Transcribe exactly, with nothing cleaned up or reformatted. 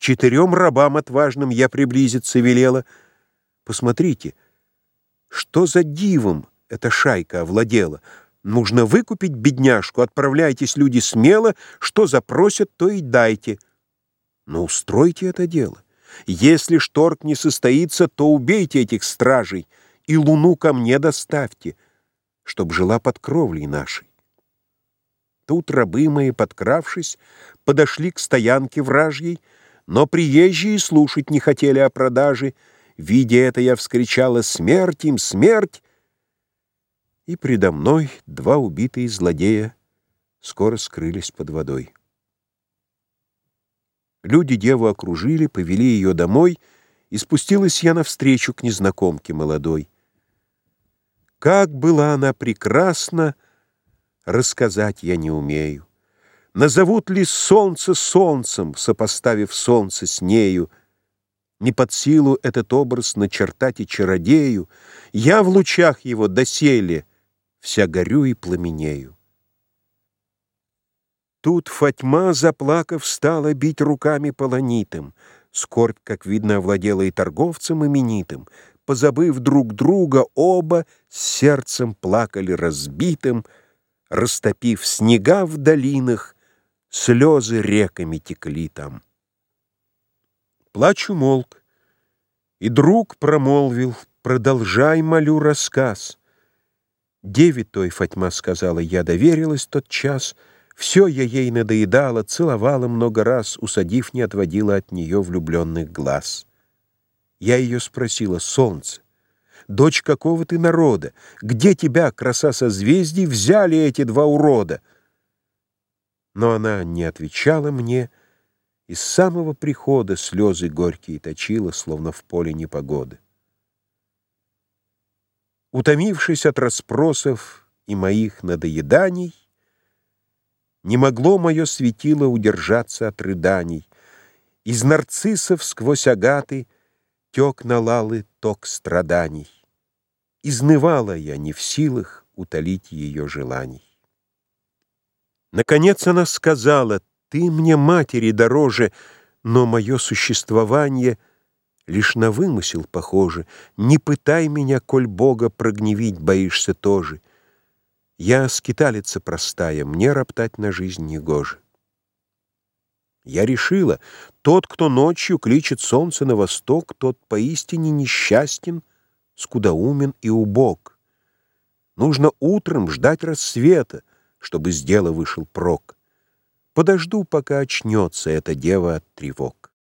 четырем рабам отважным я приблизиться велела. Посмотрите, что за дивом эта шайка овладела. Нужно выкупить бедняжку, отправляйтесь, люди, смело, что запросят, то и дайте. Но устройте это дело. Если ж торг не состоится, то убейте этих стражей и луну ко мне доставьте, чтоб жила под кровлей нашей. Тут рабы мои, подкравшись, подошли к стоянке вражьей, но приезжие слушать не хотели о продаже. Видя это, я вскричала: «Смерть им, смерть!» И предо мной два убитые злодея скоро скрылись под водой. Люди деву окружили, повели ее домой, и спустилась я навстречу к незнакомке молодой. Как была она прекрасна, рассказать я не умею. Назовут ли солнце солнцем, сопоставив солнце с нею? Не под силу этот образ начертать и чародею. Я в лучах его доселе вся горю и пламенею. Тут Фатьма, заплакав, стала бить руками полонитым. Скорбь, как видно, овладела и торговцем именитым. Позабыв друг друга, оба с сердцем плакали разбитым, растопив снега в долинах, слезы реками текли там. Плач умолк, и друг промолвил: «Продолжай, молю, рассказ». Деве той, Фатьма сказала, я доверилась тот час. Все я ей надоедала, целовала много раз, усадив, не отводила от нее влюбленных глаз. Я ее спросила: «Солнце, дочь какого ты народа? Где тебя, краса созвездий, взяли эти два урода?» Но она не отвечала мне, и с самого прихода слезы горькие точила, словно в поле непогоды. Утомившись от расспросов и моих надоеданий, не могло мое светило удержаться от рыданий. Из нарциссов сквозь агаты тек на лалы ток страданий. Изнывала я, не в силах утолить ее желаний. Наконец она сказала: «Ты мне матери дороже, но мое существование лишь на вымысел похоже. Не пытай меня, коль Бога прогневить боишься тоже. Я скиталица простая, мне роптать на жизнь негоже». Я решила: тот, кто ночью кличет солнце на восток, тот поистине несчастен, скудоумен и убог. Нужно утром ждать рассвета, чтобы с дела вышел прок. Подожду, пока очнется эта дева от тревог.